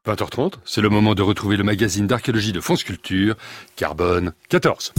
20h30, c'est le moment de retrouver le magazine d'archéologie de France Culture, Carbone 14.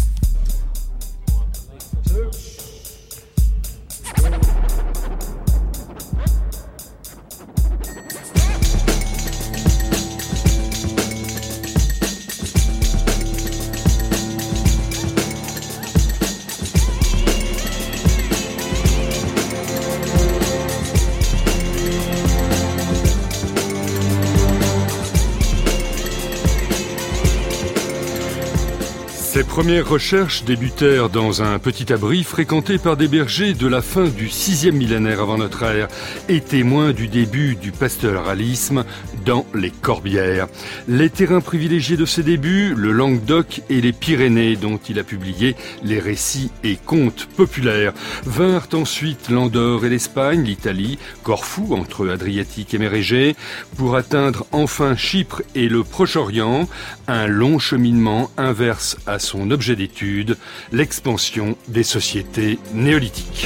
Ses premières recherches débutèrent dans un petit abri fréquenté par des bergers de la fin du 6e millénaire avant notre ère et témoins du début du pastoralisme dans les Corbières. Les terrains privilégiés de ses débuts, le Languedoc et les Pyrénées dont il a publié les récits et contes populaires. Vinrent ensuite l'Andorre et l'Espagne, l'Italie, Corfou entre Adriatique et mer Égée, pour atteindre enfin Chypre et le Proche-Orient, un long cheminement inverse à son objet d'étude, l'expansion des sociétés néolithiques.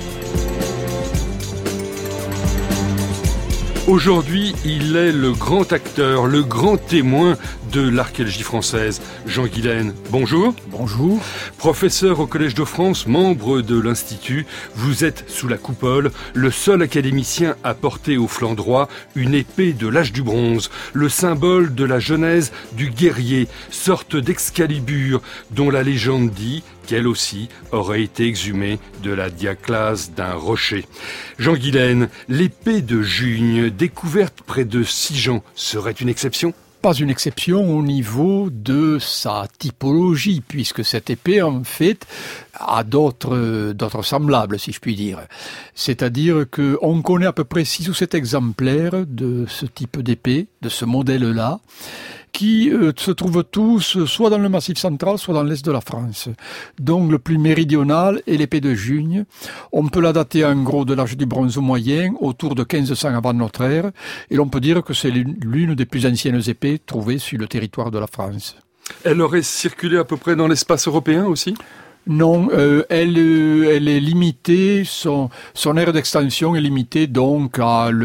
Aujourd'hui, il est le grand acteur, le grand témoin de l'archéologie française. Jean Guilaine, bonjour. Bonjour. Professeur au Collège de France, membre de l'Institut, vous êtes sous la coupole, le seul académicien à porter au flanc droit une épée de l'âge du bronze, le symbole de la genèse du guerrier, sorte d'Excalibur dont la légende dit qu'elle aussi aurait été exhumée de la diaclase d'un rocher. Jean Guilaine, l'épée de Jugne, découverte près de Sigean, serait une exception ? Pas une exception au niveau de sa typologie, puisque cette épée, en fait, a d'autres semblables, si je puis dire. C'est-à-dire qu'on connaît à peu près 6 ou 7 exemplaires de ce type d'épée, de ce modèle-là, qui se trouvent tous soit dans le Massif central, soit dans l'est de la France. Donc le plus méridional est l'épée de Jugne. On peut la dater en gros de l'âge du bronze moyen, autour de 1500 avant notre ère, et l'on peut dire que c'est l'une des plus anciennes épées trouvées sur le territoire de la France. Elle aurait circulé à peu près dans l'espace européen aussi ? Non, elle est limitée, son aire d'extension est limitée donc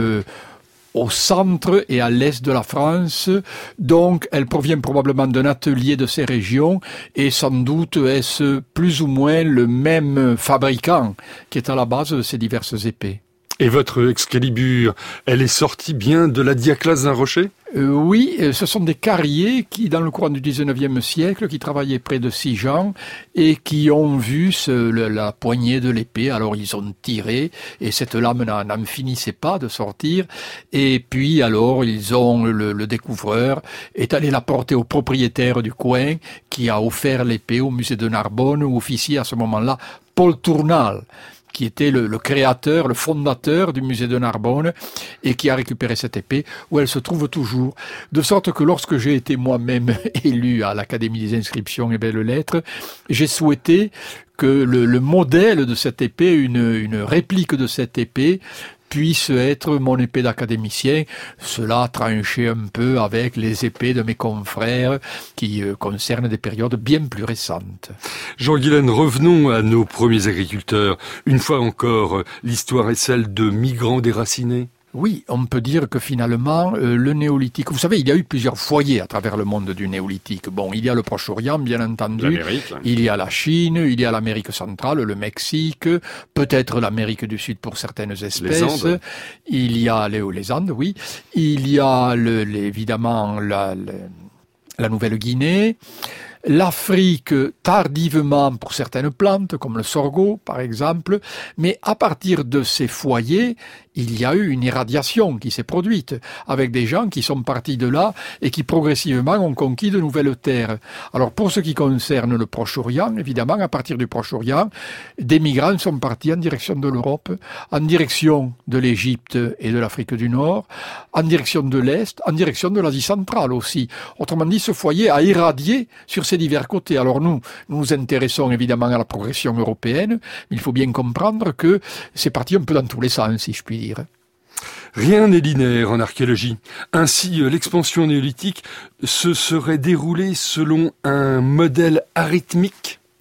au centre et à l'est de la France, donc elle provient probablement d'un atelier de ces régions et sans doute est-ce plus ou moins le même fabricant qui est à la base de ces diverses épées. Et votre Excalibur, elle est sortie bien de la diaclase d'un rocher ? Oui, ce sont des carriers qui, dans le courant du 19e siècle, qui travaillaient près de Sigean et qui ont vu la poignée de l'épée. Alors ils ont tiré et cette lame n'en finissait pas de sortir. Et puis alors le découvreur est allé la porter au propriétaire du coin qui a offert l'épée au musée de Narbonne où officiait à ce moment-là Paul Tournal, qui était le créateur, le fondateur du musée de Narbonne et qui a récupéré cette épée où elle se trouve toujours. De sorte que lorsque j'ai été moi-même élu à l'Académie des inscriptions et belles-lettres, j'ai souhaité que le modèle de cette épée, une réplique de cette épée, puisse être mon épée d'académicien. Cela tranchait un peu avec les épées de mes confrères qui concernent des périodes bien plus récentes. Jean Guilaine, revenons à nos premiers agriculteurs. Une fois encore, l'histoire est celle de migrants déracinés. Oui, on peut dire que finalement, le néolithique... Vous savez, il y a eu plusieurs foyers à travers le monde du néolithique. Bon, il y a le Proche-Orient, bien entendu. L'Amérique. Il y a la Chine, il y a l'Amérique centrale, le Mexique, peut-être l'Amérique du Sud pour certaines espèces. Les Andes. Il y a les Andes, oui. Il y a évidemment la Nouvelle-Guinée. L'Afrique tardivement pour certaines plantes, comme le sorgho par exemple, mais à partir de ces foyers, il y a eu une irradiation qui s'est produite, avec des gens qui sont partis de là et qui progressivement ont conquis de nouvelles terres. Alors pour ce qui concerne le Proche-Orient, évidemment, à partir du Proche-Orient, des migrants sont partis en direction de l'Europe, en direction de l'Égypte et de l'Afrique du Nord, en direction de l'Est, en direction de l'Asie centrale aussi. Autrement dit, ce foyer a irradié sur ces divers côtés. Alors nous nous intéressons évidemment à la progression européenne, mais il faut bien comprendre que c'est parti un peu dans tous les sens, si je puis dire. Rien n'est linéaire en archéologie. Ainsi, l'expansion néolithique se serait déroulée selon un modèle arithmique ?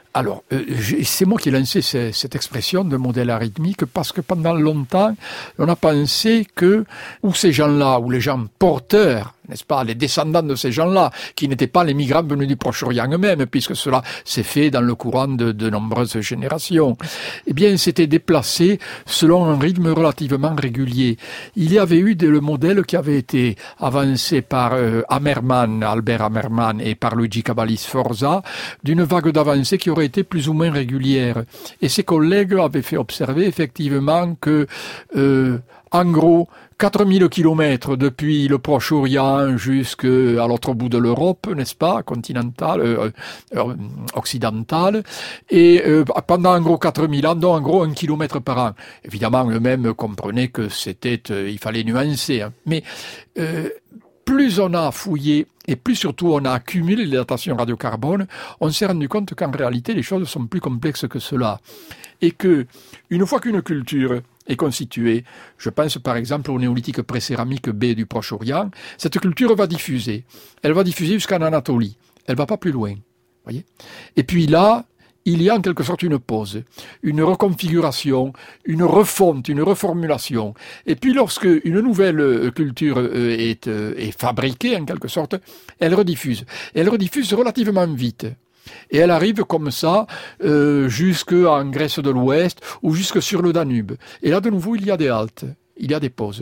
Alors, c'est moi qui ai lancé cette expression de modèle arythmique parce que pendant longtemps, on a pensé que, ou ces gens-là, ou les gens porteurs, n'est-ce pas, les descendants de ces gens-là, qui n'étaient pas les migrants venus du Proche-Orient eux-mêmes, puisque cela s'est fait dans le courant de nombreuses générations, eh bien, s'étaient déplacés selon un rythme relativement régulier. Il y avait eu le modèle qui avait été avancé par Albert Hammerman et par Luigi Cavalli Sforza, d'une vague d'avancée qui aurait été plus ou moins régulière. Et ses collègues avaient fait observer effectivement que, en gros, 4000 kilomètres depuis le Proche-Orient jusqu'à l'autre bout de l'Europe, n'est-ce pas, continentale, occidentale, et pendant en gros 4000 ans, donc en gros 1 kilomètre par an. Évidemment, eux-mêmes comprenaient que il fallait nuancer, hein. Mais plus on a fouillé et plus surtout on a accumulé les datations radiocarbone, on s'est rendu compte qu'en réalité les choses sont plus complexes que cela. Et que, une fois qu'une culture est constituée, je pense par exemple au néolithique pré-céramique B du Proche-Orient, cette culture va diffuser. Elle va diffuser jusqu'en Anatolie. Elle va pas plus loin. Voyez ? Et puis là, il y a en quelque sorte une pause, une reconfiguration, une refonte, une reformulation. Et puis lorsque une nouvelle culture est fabriquée en quelque sorte, elle rediffuse. Et elle rediffuse relativement vite. Et elle arrive comme ça jusqu'en Grèce de l'Ouest ou jusque sur le Danube. Et là de nouveau il y a des haltes, il y a des pauses.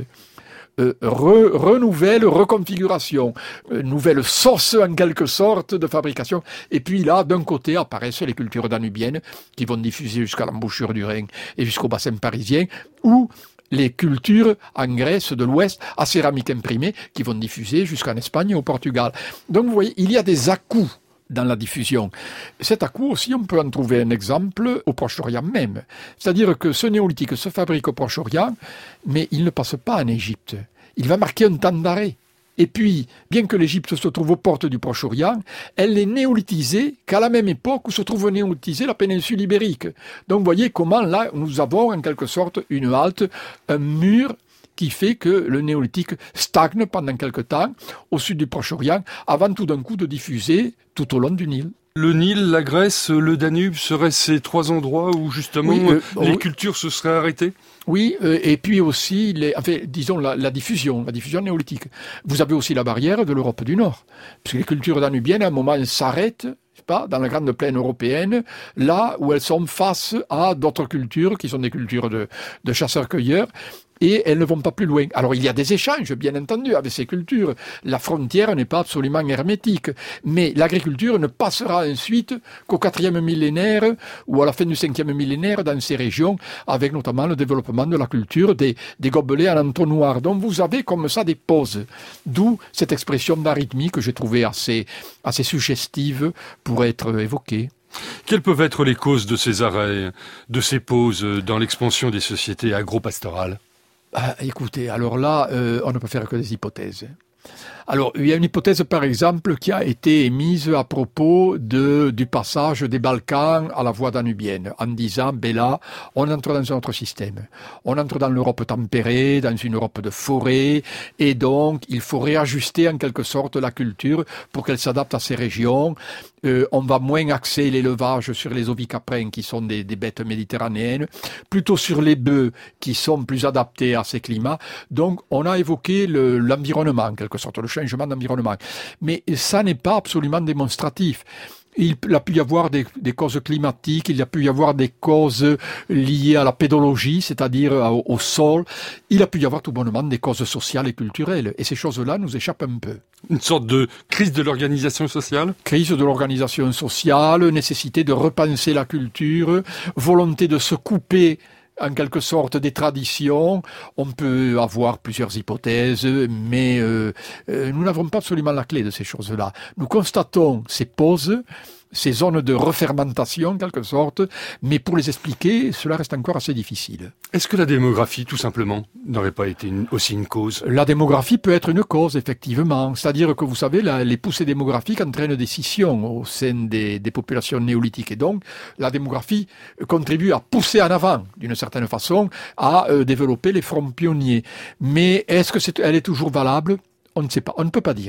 Reconfiguration, nouvelle sauce en quelque sorte de fabrication. Et puis là, d'un côté, apparaissent les cultures danubiennes qui vont diffuser jusqu'à l'embouchure du Rhin et jusqu'au bassin parisien, ou les cultures en Grèce de l'Ouest à céramique imprimée qui vont diffuser jusqu'en Espagne et au Portugal. Donc vous voyez, il y a des à-coups dans la diffusion. Cet à-coup aussi, on peut en trouver un exemple au Proche-Orient même. C'est-à-dire que ce néolithique se fabrique au Proche-Orient, mais il ne passe pas en Égypte. Il va marquer un temps d'arrêt. Et puis, bien que l'Égypte se trouve aux portes du Proche-Orient, elle n'est néolithisée qu'à la même époque où se trouve néolithisée la péninsule ibérique. Donc, vous voyez comment là, nous avons en quelque sorte une halte, un mur qui fait que le néolithique stagne pendant quelque temps au sud du Proche-Orient, avant tout d'un coup de diffuser tout au long du Nil. Le Nil, la Grèce, le Danube seraient ces trois endroits où justement les cultures se seraient arrêtées ? Oui, et puis aussi, disons la diffusion néolithique. Vous avez aussi la barrière de l'Europe du Nord, puisque les cultures danubiennes, à un moment, s'arrêtent, pas, dans la grande plaine européenne, là où elles sont face à d'autres cultures, qui sont des cultures de chasseurs-cueilleurs, et elles ne vont pas plus loin. Alors il y a des échanges, bien entendu, avec ces cultures. La frontière n'est pas absolument hermétique, mais l'agriculture ne passera ensuite qu'au 4e millénaire ou à la fin du 5e millénaire dans ces régions, avec notamment le développement de la culture des gobelets en entonnoir. Donc vous avez comme ça des pauses, d'où cette expression d'arythmie que j'ai trouvée assez suggestive pour être évoquée. Quelles peuvent être les causes de ces arrêts, de ces pauses dans l'expansion des sociétés agro-pastorales ? Écoutez, alors là, on ne peut faire que des hypothèses. Alors, il y a une hypothèse, par exemple, qui a été émise à propos du passage des Balkans à la voie danubienne, en disant, là, on entre dans un autre système. On entre dans l'Europe tempérée, dans une Europe de forêt, et donc, il faut réajuster en quelque sorte la culture pour qu'elle s'adapte à ces régions. On va moins axer l'élevage sur les ovicaprins, qui sont des bêtes méditerranéennes, plutôt sur les bœufs, qui sont plus adaptés à ces climats. Donc, on a évoqué l'environnement, en quelque sorte, le changement d'environnement. Mais ça n'est pas absolument démonstratif. Il a pu y avoir des causes climatiques, il a pu y avoir des causes liées à la pédologie, c'est-à-dire au sol. Il a pu y avoir tout bonnement des causes sociales et culturelles. Et ces choses-là nous échappent un peu. Une sorte de crise de l'organisation sociale ? Crise de l'organisation sociale, nécessité de repenser la culture, volonté de se couper en quelque sorte des traditions. On peut avoir plusieurs hypothèses, mais nous n'avons pas absolument la clé de ces choses-là. Nous constatons ces pauses, ces zones de refermentation en quelque sorte, mais pour les expliquer, cela reste encore assez difficile. Est-ce que la démographie, tout simplement, n'aurait pas été aussi une cause ? La démographie peut être une cause, effectivement. C'est-à-dire que, vous savez, les poussées démographiques entraînent des scissions au sein des populations néolithiques. Et donc, la démographie contribue à pousser en avant, d'une certaine façon, à développer les fronts pionniers. Mais est-ce que elle est toujours valable ? On ne sait pas, on ne peut pas dire.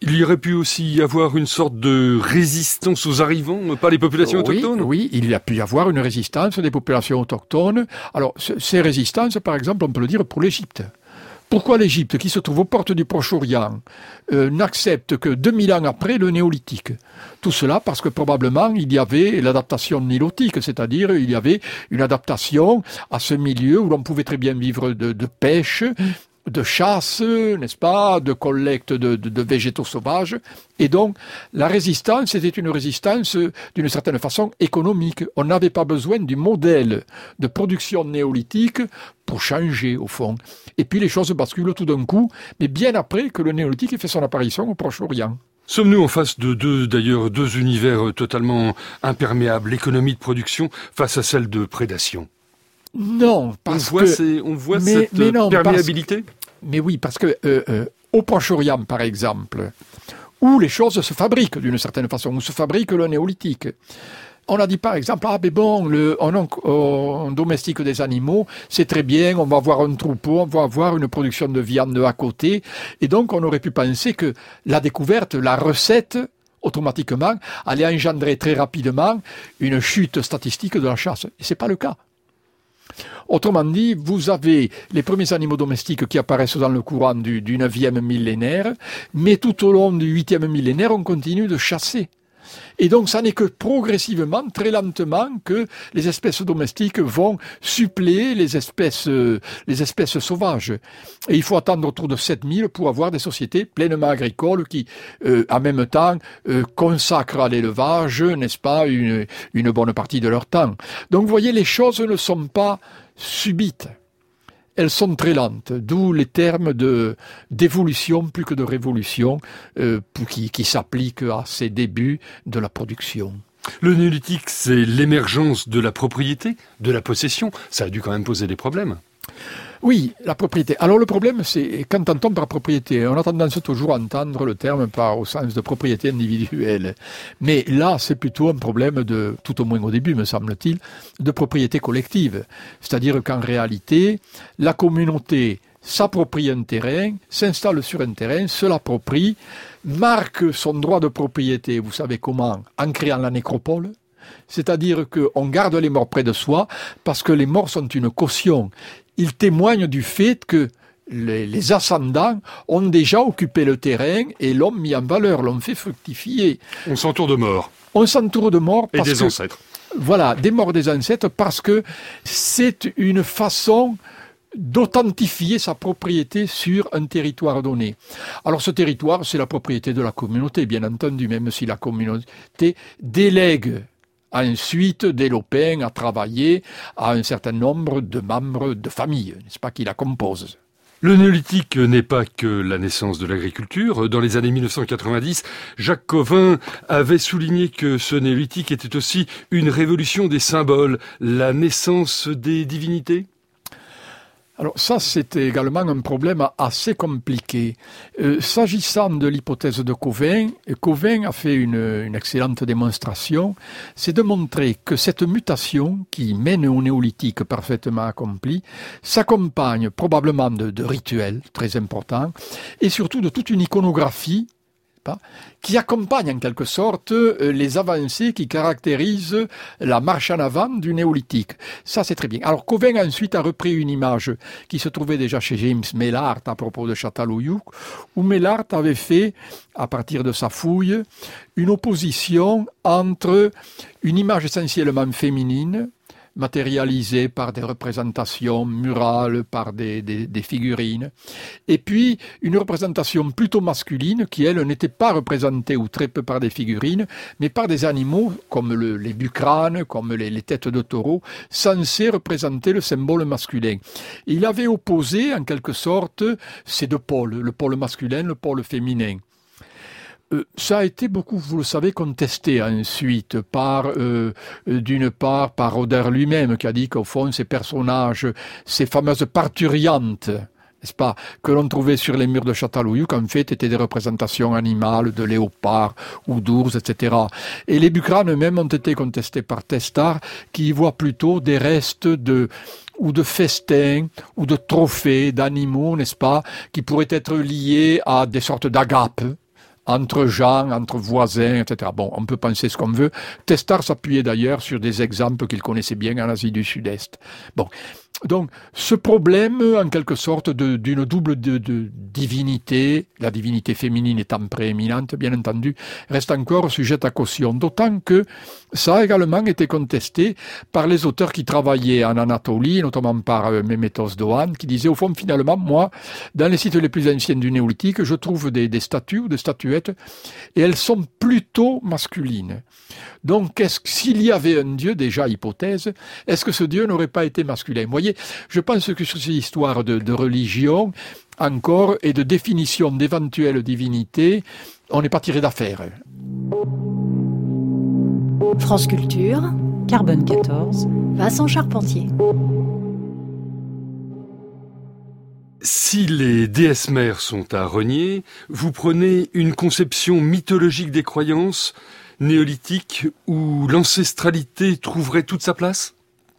Il y aurait pu aussi y avoir une sorte de résistance aux arrivants par les populations autochtones? Oui, il y a pu y avoir une résistance des populations autochtones. Alors, ces résistances, par exemple, on peut le dire pour l'Égypte. Pourquoi l'Égypte, qui se trouve aux portes du Proche-Orient, n'accepte que 2000 ans après le néolithique? Tout cela parce que probablement il y avait l'adaptation nilotique, c'est-à-dire il y avait une adaptation à ce milieu où l'on pouvait très bien vivre de pêche, de chasse, n'est-ce pas, de collecte de végétaux sauvages. Et donc, la résistance, c'était une résistance d'une certaine façon économique. On n'avait pas besoin du modèle de production néolithique pour changer, au fond. Et puis, les choses basculent tout d'un coup, mais bien après que le néolithique ait fait son apparition au Proche-Orient. Sommes-nous en face de deux univers totalement imperméables, l'économie de production face à celle de prédation? Non, parce que... On voit cette perméabilité? Mais oui, parce que au Proche-Orient, par exemple, où les choses se fabriquent d'une certaine façon, où se fabrique le néolithique, on a dit par exemple, on domestique des animaux, c'est très bien, on va avoir un troupeau, on va avoir une production de viande à côté, et donc on aurait pu penser que la découverte, la recette, automatiquement, allait engendrer très rapidement une chute statistique de la chasse. Et c'est pas le cas. Autrement dit, vous avez les premiers animaux domestiques qui apparaissent dans le courant du 9e millénaire, mais tout au long du 8e millénaire, on continue de chasser. Et donc, ça n'est que progressivement, très lentement, que les espèces domestiques vont suppléer les espèces sauvages. Et il faut attendre autour de 7000 pour avoir des sociétés pleinement agricoles qui, en même temps, consacrent à l'élevage, n'est-ce pas, une bonne partie de leur temps. Donc, vous voyez, les choses ne sont pas subites. Elles sont très lentes, d'où les termes d'évolution plus que de révolution qui s'appliquent à ces débuts de la production. Le néolithique, c'est l'émergence de la propriété, de la possession. Ça a dû quand même poser des problèmes. Oui, la propriété. Alors le problème, c'est quand on entend par propriété, on a tendance toujours à entendre le terme au sens de propriété individuelle. Mais là, c'est plutôt un problème tout au moins au début, me semble-t-il, de propriété collective. C'est-à-dire qu'en réalité, la communauté s'approprie un terrain, s'installe sur un terrain, se l'approprie, marque son droit de propriété, vous savez comment, en créant la nécropole. C'est-à-dire qu'on garde les morts près de soi parce que les morts sont une caution. Ils témoignent du fait que les ascendants ont déjà occupé le terrain et l'ont mis en valeur, l'ont fait fructifier. On s'entoure de morts. On s'entoure de morts parce que... Et des ancêtres. Voilà, des morts des ancêtres parce que c'est une façon d'authentifier sa propriété sur un territoire donné. Alors ce territoire, c'est la propriété de la communauté, bien entendu, même si la communauté délègue ensuite des lopins à travailler à un certain nombre de membres de famille, n'est-ce pas, qui la composent. Le néolithique n'est pas que la naissance de l'agriculture. Dans les années 1990, Jacques Covin avait souligné que ce néolithique était aussi une révolution des symboles, la naissance des divinités. Alors ça, c'était également un problème assez compliqué. S'agissant de l'hypothèse de Covin, Covin a fait une excellente démonstration, c'est de montrer que cette mutation qui mène au néolithique parfaitement accompli s'accompagne probablement de rituels très importants et surtout de toute une iconographie qui accompagne en quelque sorte les avancées qui caractérisent la marche en avant du néolithique. Ça, c'est très bien. Alors, Covin ensuite a repris une image qui se trouvait déjà chez James Mellart à propos de Çatalhöyük, où Mellart avait fait, à partir de sa fouille, une opposition entre une image essentiellement féminine, matérialisée par des représentations murales, par des figurines, et puis une représentation plutôt masculine qui, elle, n'était pas représentée ou très peu par des figurines, mais par des animaux comme les bucranes, comme les têtes de taureau, censés représenter le symbole masculin. Il avait opposé, en quelque sorte, ces deux pôles, le pôle masculin, le pôle féminin. Ça a été beaucoup, vous le savez, contesté ensuite d'une part par Roder lui-même, qui a dit qu'au fond, ces personnages, ces fameuses parturiantes, n'est-ce pas, que l'on trouvait sur les murs de Çatalhöyük, en fait, étaient des représentations animales de léopards ou d'ours, etc. Et les bucranes eux-mêmes ont été contestés par Testard, qui y voit plutôt des restes ou de festins, ou de trophées d'animaux, n'est-ce pas, qui pourraient être liés à des sortes d'agapes, entre gens, entre voisins, etc. Bon, on peut penser ce qu'on veut. Testard s'appuyait d'ailleurs sur des exemples qu'il connaissait bien en Asie du Sud-Est. Bon. Donc, ce problème, en quelque sorte, d'une double divinité, la divinité féminine étant prééminente, bien entendu, reste encore sujette à caution. D'autant que ça a également été contesté par les auteurs qui travaillaient en Anatolie, notamment par Mémétos Doan, qui disait, au fond, finalement, moi, dans les sites les plus anciens du néolithique, je trouve des statues ou des statuettes, et elles sont plutôt masculines. Donc, s'il y avait un dieu, déjà hypothèse, est-ce que ce dieu n'aurait pas été masculin? Vous voyez, je pense que sur ces histoires de religion, encore, et de définition d'éventuelles divinités, on n'est pas tiré d'affaire. France Culture, Carbone 14, Vincent Charpentier. Si les déesses mères sont à renier, vous prenez une conception mythologique des croyances néolithiques où l'ancestralité trouverait toute sa place?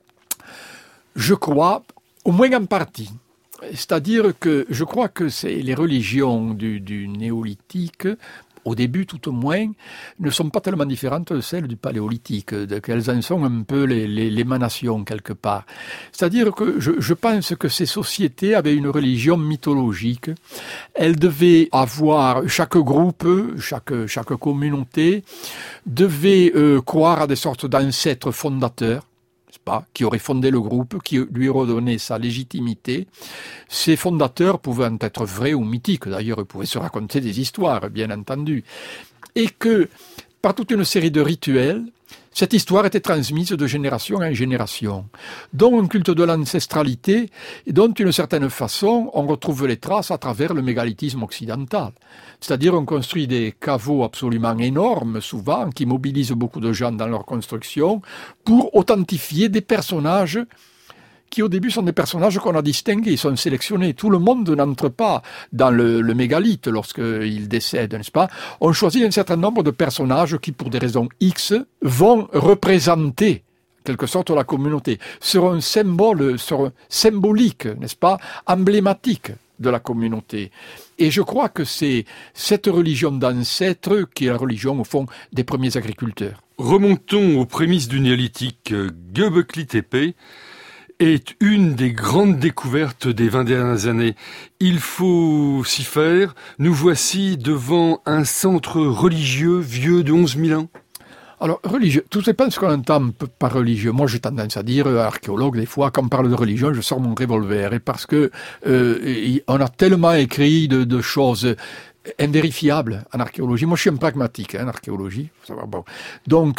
Je crois, au moins en partie. C'est-à-dire que je crois que les religions du néolithique, au début tout au moins, ne sont pas tellement différentes de celles du paléolithique, qu'elles en sont un peu l'émanation quelque part. C'est-à-dire que je pense que ces sociétés avaient une religion mythologique. Elles devaient avoir, chaque groupe, chaque communauté, devait croire à des sortes d'ancêtres fondateurs, qui aurait fondé le groupe, qui lui redonnait sa légitimité. Ces fondateurs pouvaient être vrais ou mythiques, d'ailleurs ils pouvaient se raconter des histoires, bien entendu. Et que, par toute une série de rituels, cette histoire était transmise de génération en génération, dont un culte de l'ancestralité, et dont, d'une certaine façon, on retrouve les traces à travers le mégalithisme occidental. C'est-à-dire, on construit des caveaux absolument énormes, souvent, qui mobilisent beaucoup de gens dans leur construction, pour authentifier des personnages qui au début sont des personnages qu'on a distingués, ils sont sélectionnés. Tout le monde n'entre pas dans le mégalithe lorsqu'il décède, n'est-ce pas? On choisit un certain nombre de personnages qui, pour des raisons X, vont représenter en quelque sorte la communauté, seront symboliques, n'est-ce pas, emblématiques de la communauté. Et je crois que c'est cette religion d'ancêtres qui est la religion, au fond, des premiers agriculteurs. Remontons aux prémices du néolithique. Göbekli Tepe est une des grandes découvertes des 20 dernières années. Il faut s'y faire. Nous voici devant un centre religieux vieux de 11 000 ans. Alors, religieux, tout dépend de ce qu'on entend par religieux. Moi, j'ai tendance à dire, archéologue, des fois, quand on parle de religion, je sors mon revolver. Et parce que on a tellement écrit de choses invérifiables en archéologie. Moi, je suis un pragmatique en archéologie. Bon. Donc,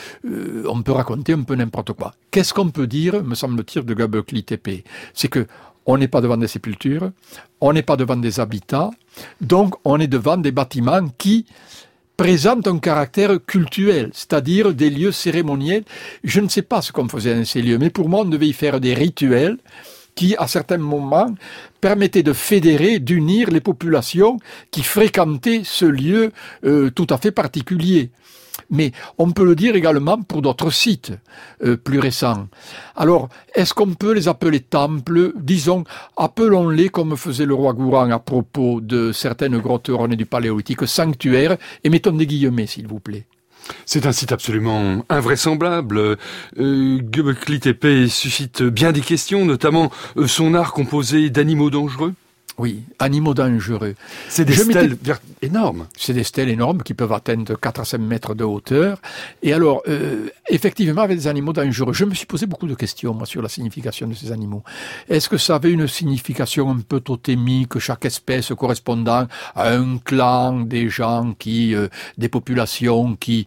on peut raconter un peu n'importe quoi. Qu'est-ce qu'on peut dire, me semble-t-il, de Göbekli Tepe? C'est que on n'est pas devant des sépultures, on n'est pas devant des habitats, donc on est devant des bâtiments qui présentent un caractère cultuel, c'est-à-dire des lieux cérémoniels. Je ne sais pas ce qu'on faisait dans ces lieux, mais pour moi, on devait y faire des rituels qui, à certains moments, permettaient de fédérer, d'unir les populations qui fréquentaient ce lieu tout à fait particulier. Mais on peut le dire également pour d'autres sites plus récents. Alors, est-ce qu'on peut les appeler temples? Disons, appelons-les comme faisait le roi Gourang à propos de certaines grottes ornées du Paléolithique, sanctuaires, et mettons des guillemets, s'il vous plaît. C'est un site absolument invraisemblable. Göbekli Tepe suscite bien des questions, notamment son art composé d'animaux dangereux. Oui, animaux dangereux. C'est des stèles énormes. C'est des stèles énormes qui peuvent atteindre 4 à 5 mètres de hauteur. Et alors, effectivement, avec des animaux dangereux, je me suis posé beaucoup de questions, moi, sur la signification de ces animaux. Est-ce que ça avait une signification un peu totémique, chaque espèce correspondant à un clan, des gens qui, des populations qui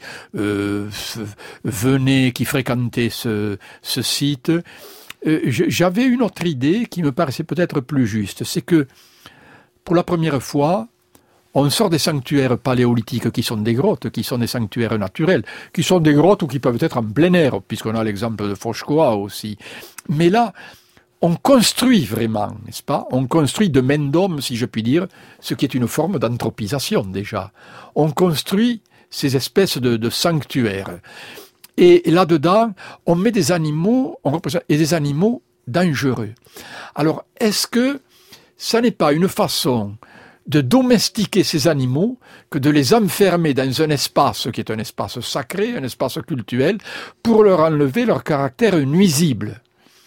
venaient, qui fréquentaient ce site? J'avais une autre idée qui me paraissait peut-être plus juste, c'est que pour la première fois, on sort des sanctuaires paléolithiques qui sont des grottes, qui sont des sanctuaires naturels, qui sont des grottes ou qui peuvent être en plein air, puisqu'on a l'exemple de Fočkoa aussi. Mais là, on construit vraiment, n'est-ce pas? On construit de main d'homme, si je puis dire, ce qui est une forme d'anthropisation déjà. On construit ces espèces de sanctuaires. Et là-dedans, on met des animaux, on représente, et des animaux dangereux. Alors, est-ce que ça n'est pas une façon de domestiquer ces animaux que de les enfermer dans un espace qui est un espace sacré, un espace cultuel, pour leur enlever leur caractère nuisible.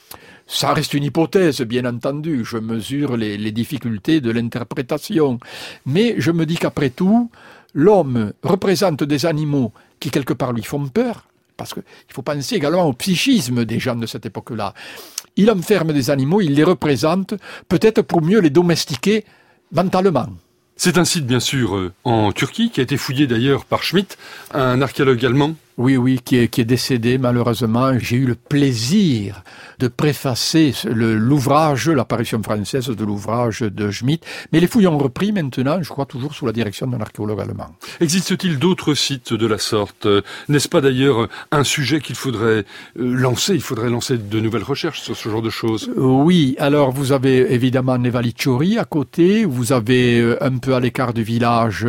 Ça reste une hypothèse, bien entendu, je mesure les difficultés de l'interprétation, mais je me dis qu'après tout, l'homme représente des animaux qui quelque part lui font peur, parce qu'il faut penser également au psychisme des gens de cette époque-là. Il enferme des animaux, il les représente, peut-être pour mieux les domestiquer mentalement. C'est un site, bien sûr, en Turquie, qui a été fouillé d'ailleurs par Schmitt, un archéologue allemand. Oui, qui est décédé malheureusement. J'ai eu le plaisir de préfacer l'ouvrage, l'apparition française de l'ouvrage de Schmitt. Mais les fouilles ont repris maintenant, je crois toujours sous la direction d'un archéologue allemand. Existe-t-il d'autres sites de la sorte ? N'est-ce pas d'ailleurs un sujet qu'il faudrait lancer ? Il faudrait lancer de nouvelles recherches sur ce genre de choses. Oui, alors vous avez évidemment Nevalicciori à côté, vous avez un peu à l'écart du village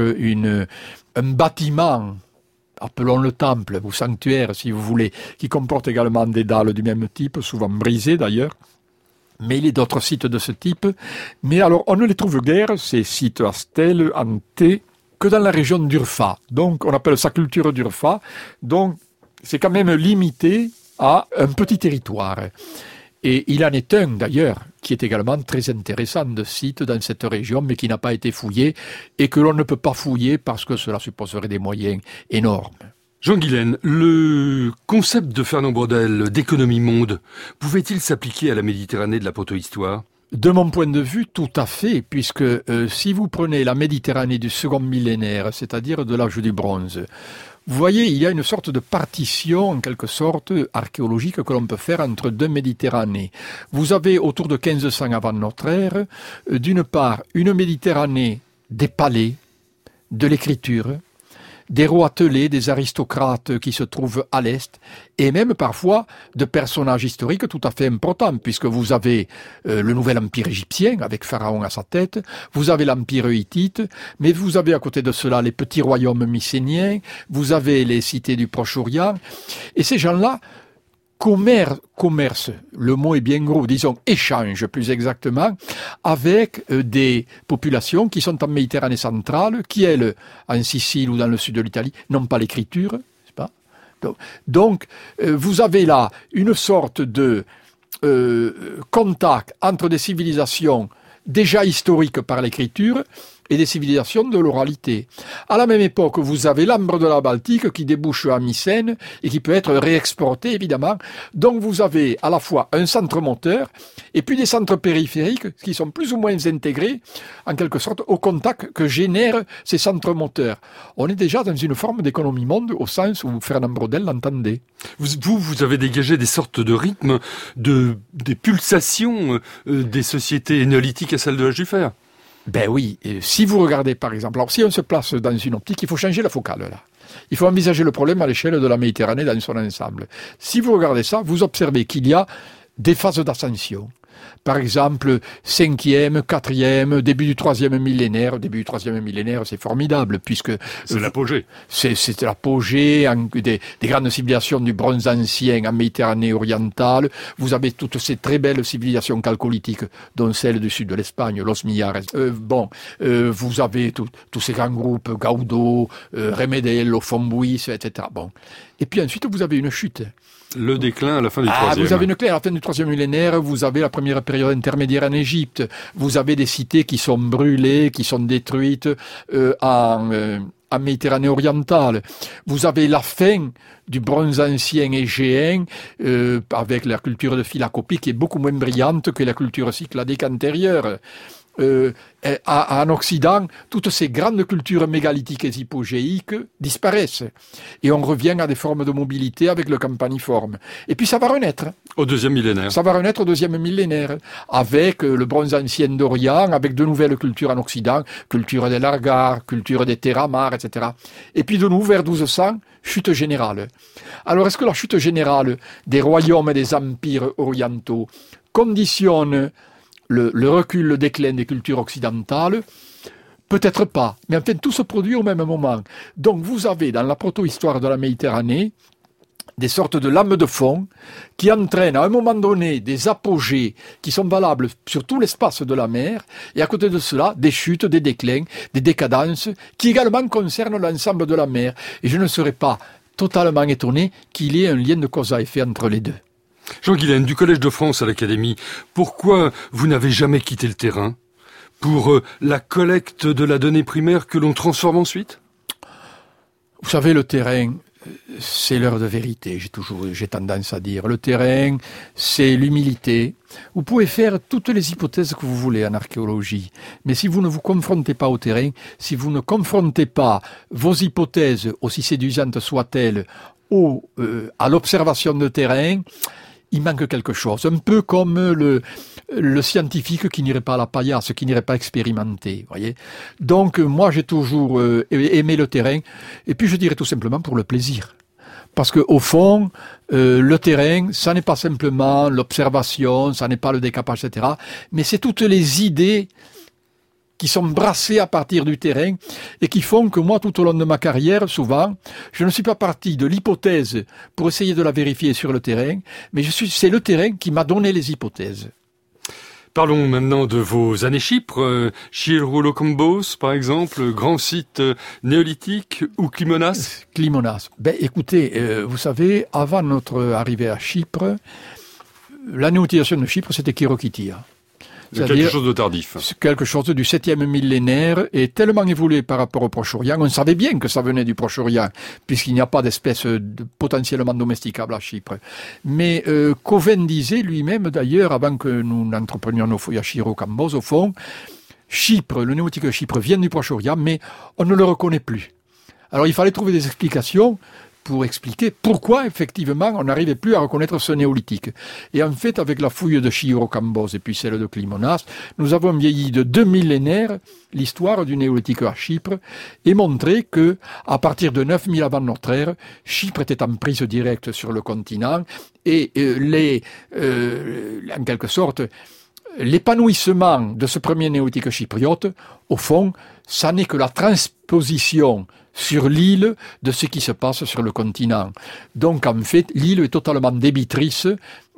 un bâtiment, appelons le temple ou sanctuaire si vous voulez, qui comporte également des dalles du même type, souvent brisées d'ailleurs. Mais il y a d'autres sites de ce type. Mais alors, on ne les trouve guère, ces sites à stèles, en T, que dans la région d'Urfa. Donc, on appelle ça culture d'Urfa. Donc, c'est quand même limité à un petit territoire. Et il en est un, d'ailleurs, qui est également très intéressant de site dans cette région, mais qui n'a pas été fouillé, et que l'on ne peut pas fouiller parce que cela supposerait des moyens énormes. Jean Guilaine, le concept de Fernand Braudel d'économie monde, pouvait-il s'appliquer à la Méditerranée de la protohistoire ? De mon point de vue, tout à fait, puisque si vous prenez la Méditerranée du second millénaire, c'est-à-dire de l'âge du bronze, vous voyez, il y a une sorte de partition, en quelque sorte, archéologique que l'on peut faire entre deux Méditerranées. Vous avez, autour de 1500 avant notre ère, d'une part, une Méditerranée des palais, de l'écriture, des roitelets, des aristocrates qui se trouvent à l'est, et même parfois de personnages historiques tout à fait importants, puisque vous avez le nouvel empire égyptien, avec Pharaon à sa tête, vous avez l'empire hittite, mais vous avez à côté de cela les petits royaumes mycéniens, vous avez les cités du Proche-Orient, et ces gens-là commerce, le mot est bien gros, disons échange plus exactement, avec des populations qui sont en Méditerranée centrale, qui elles, en Sicile ou dans le sud de l'Italie, n'ont pas l'écriture, n'est-ce pas ? Donc, vous avez là une sorte de contact entre des civilisations déjà historiques par l'écriture et des civilisations de l'oralité. À la même époque, vous avez l'ambre de la Baltique qui débouche à Mycène et qui peut être réexporté, évidemment. Donc vous avez à la fois un centre moteur et puis des centres périphériques qui sont plus ou moins intégrés, en quelque sorte, au contact que génèrent ces centres moteurs. On est déjà dans une forme d'économie monde au sens où Fernand Braudel l'entendait. Vous avez dégagé des sortes de rythmes, des pulsations des sociétés néolithiques à celles de l'âge du fer. Ben oui, et si vous regardez par exemple, alors si on se place dans une optique, il faut changer la focale là. Il faut envisager le problème à l'échelle de la Méditerranée dans son ensemble. Si vous regardez ça, vous observez qu'il y a des phases d'ascension. Par exemple, 5e, 4e, début du 3e millénaire. Début du 3e millénaire, c'est formidable, puisque... C'est l'apogée. C'est l'apogée des grandes civilisations du bronze ancien en Méditerranée orientale. Vous avez toutes ces très belles civilisations chalcolithiques, dont celle du sud de l'Espagne, Los Millares. Vous avez tous ces grands groupes, Gaudo, Remedello, Fombuis, etc. Bon. Et puis ensuite, vous avez une chute. Le déclin à la fin du 3e. Vous avez une clé à la fin du 3e millénaire, vous avez la première période intermédiaire en Égypte, vous avez des cités qui sont brûlées, qui sont détruites en Méditerranée orientale. Vous avez la fin du bronze ancien égéen avec la culture de Phyllacopie qui est beaucoup moins brillante que la culture cycladique antérieure. En Occident, toutes ces grandes cultures mégalithiques et hypogéiques disparaissent. Et on revient à des formes de mobilité avec le campaniforme. Et puis ça va renaître. Au 2e millénaire. Ça va renaître au 2e millénaire. Avec le bronze ancien d'Orient, avec de nouvelles cultures en Occident, culture des Largars, culture des Terramars, etc. Et puis de nouveau, vers 1200, chute générale. Alors est-ce que la chute générale des royaumes et des empires orientaux conditionne le recul, le déclin des cultures occidentales? Peut-être pas, mais enfin tout se produit au même moment. Donc vous avez dans la proto-histoire de la Méditerranée des sortes de lames de fond qui entraînent à un moment donné des apogées qui sont valables sur tout l'espace de la mer et à côté de cela des chutes, des déclins, des décadences qui également concernent l'ensemble de la mer. Et je ne serais pas totalement étonné qu'il y ait un lien de cause à effet entre les deux. Jean Guilaine, du Collège de France à l'Académie, pourquoi vous n'avez jamais quitté le terrain pour la collecte de la donnée primaire que l'on transforme ensuite ? Vous savez, le terrain, c'est l'heure de vérité, j'ai tendance à dire. Le terrain, c'est l'humilité. Vous pouvez faire toutes les hypothèses que vous voulez en archéologie, mais si vous ne vous confrontez pas au terrain, si vous ne confrontez pas vos hypothèses, aussi séduisantes soient-elles, à l'observation de terrain, il manque quelque chose. Un peu comme le scientifique qui n'irait pas à la paillasse, qui n'irait pas expérimenter, voyez. Donc, moi, j'ai toujours aimé le terrain, et puis je dirais tout simplement pour le plaisir. Parce que au fond, le terrain, ça n'est pas simplement l'observation, ça n'est pas le décapage, etc., mais c'est toutes les idées qui sont brassés à partir du terrain et qui font que moi, tout au long de ma carrière, souvent, je ne suis pas parti de l'hypothèse pour essayer de la vérifier sur le terrain, mais c'est le terrain qui m'a donné les hypothèses. Parlons maintenant de vos années Chypre, Chirolokambos, par exemple, grand site néolithique, ou Klimonas. Klimonas. Écoutez, vous savez, avant notre arrivée à Chypre, la néolithisation de Chypre, c'était Kirokitia. Quelque chose de tardif. Quelque chose du 7e millénaire et tellement évolué par rapport au Proche-Orient. On savait bien que ça venait du Proche-Orient, puisqu'il n'y a pas d'espèces potentiellement domesticables à Chypre. Mais Coven disait lui-même, d'ailleurs, avant que nous n'entreprenions nos fouilles à Chirokambos, au fond, Chypre, le néolithique Chypre vient du Proche-Orient, mais on ne le reconnaît plus. Alors il fallait trouver des explications pour expliquer pourquoi, effectivement, on n'arrivait plus à reconnaître ce néolithique. Et en fait, avec la fouille de Chirokambos et puis celle de Klimonas, nous avons vieilli de 2 millénaires l'histoire du néolithique à Chypre et montré que, à partir de 9000 avant notre ère, Chypre était en prise directe sur le continent et en quelque sorte, l'épanouissement de ce premier néolithique chypriote, au fond, ça n'est que la transposition sur l'île de ce qui se passe sur le continent. Donc en fait, l'île est totalement débitrice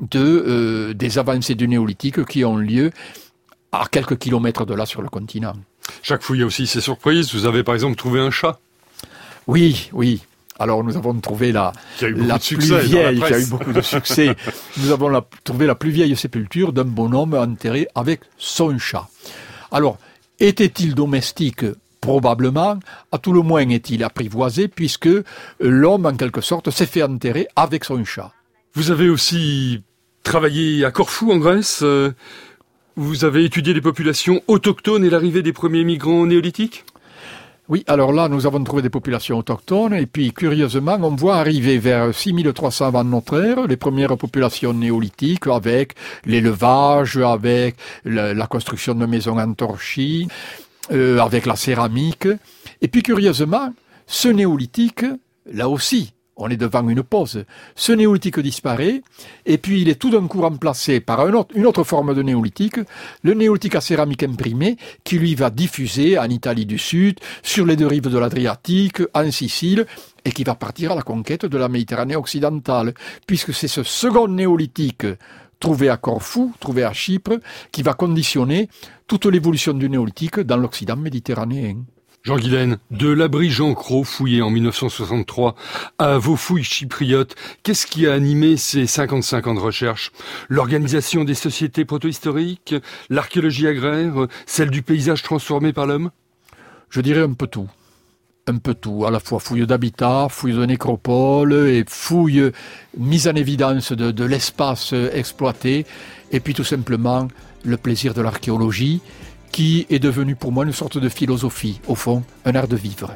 des avancées du néolithique qui ont lieu à quelques kilomètres de là sur le continent. Chaque fouille a aussi ses surprises. Vous avez par exemple trouvé un chat. Oui. Alors nous avons trouvé la plus vieille, qui a eu beaucoup de succès. Nous avons trouvé la plus vieille sépulture d'un bonhomme enterré avec son chat. Alors, était-il domestique ? Probablement, à tout le moins est-il apprivoisé, puisque l'homme, en quelque sorte, s'est fait enterrer avec son chat. Vous avez aussi travaillé à Corfou, en Grèce. Vous avez étudié les populations autochtones et l'arrivée des premiers migrants néolithiques ? Oui, alors là, nous avons trouvé des populations autochtones, et puis, curieusement, on voit arriver vers 6300 avant notre ère, les premières populations néolithiques, avec l'élevage, avec la construction de maisons en torchis, avec la céramique. Et puis, curieusement, ce néolithique, là aussi, on est devant une pause. Ce néolithique disparaît, et puis il est tout d'un coup remplacé par une autre forme de néolithique, le néolithique à céramique imprimée, qui lui va diffuser en Italie du Sud, sur les deux rives de l'Adriatique, en Sicile, et qui va partir à la conquête de la Méditerranée occidentale, puisque c'est ce second néolithique trouvé à Corfou, trouvé à Chypre, qui va conditionner toute l'évolution du néolithique dans l'Occident méditerranéen. Jean Guilaine, de l'abri Jean Cros fouillé en 1963 à vos fouilles chypriotes, qu'est-ce qui a animé ces 55 ans de recherche ? L'organisation des sociétés protohistoriques, l'archéologie agraire, celle du paysage transformé par l'homme ? Je dirais un peu tout. Un peu tout, à la fois fouille d'habitat, fouille de nécropole et fouille mise en évidence de l'espace exploité, et puis tout simplement le plaisir de l'archéologie, qui est devenu pour moi une sorte de philosophie, au fond, un art de vivre.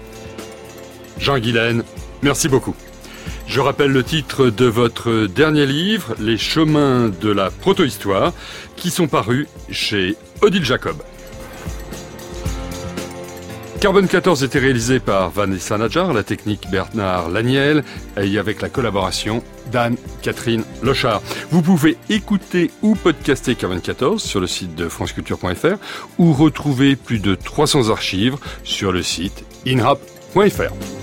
Jean Guilaine, merci beaucoup. Je rappelle le titre de votre dernier livre, Les chemins de la protohistoire, qui sont parus chez Odile Jacob. Carbone 14 était réalisé par Vanessa Nadjar, la technique Bernard Laniel, et avec la collaboration d'Anne-Catherine Lochard. Vous pouvez écouter ou podcaster Carbone 14 sur le site de franceculture.fr ou retrouver plus de 300 archives sur le site inrap.fr.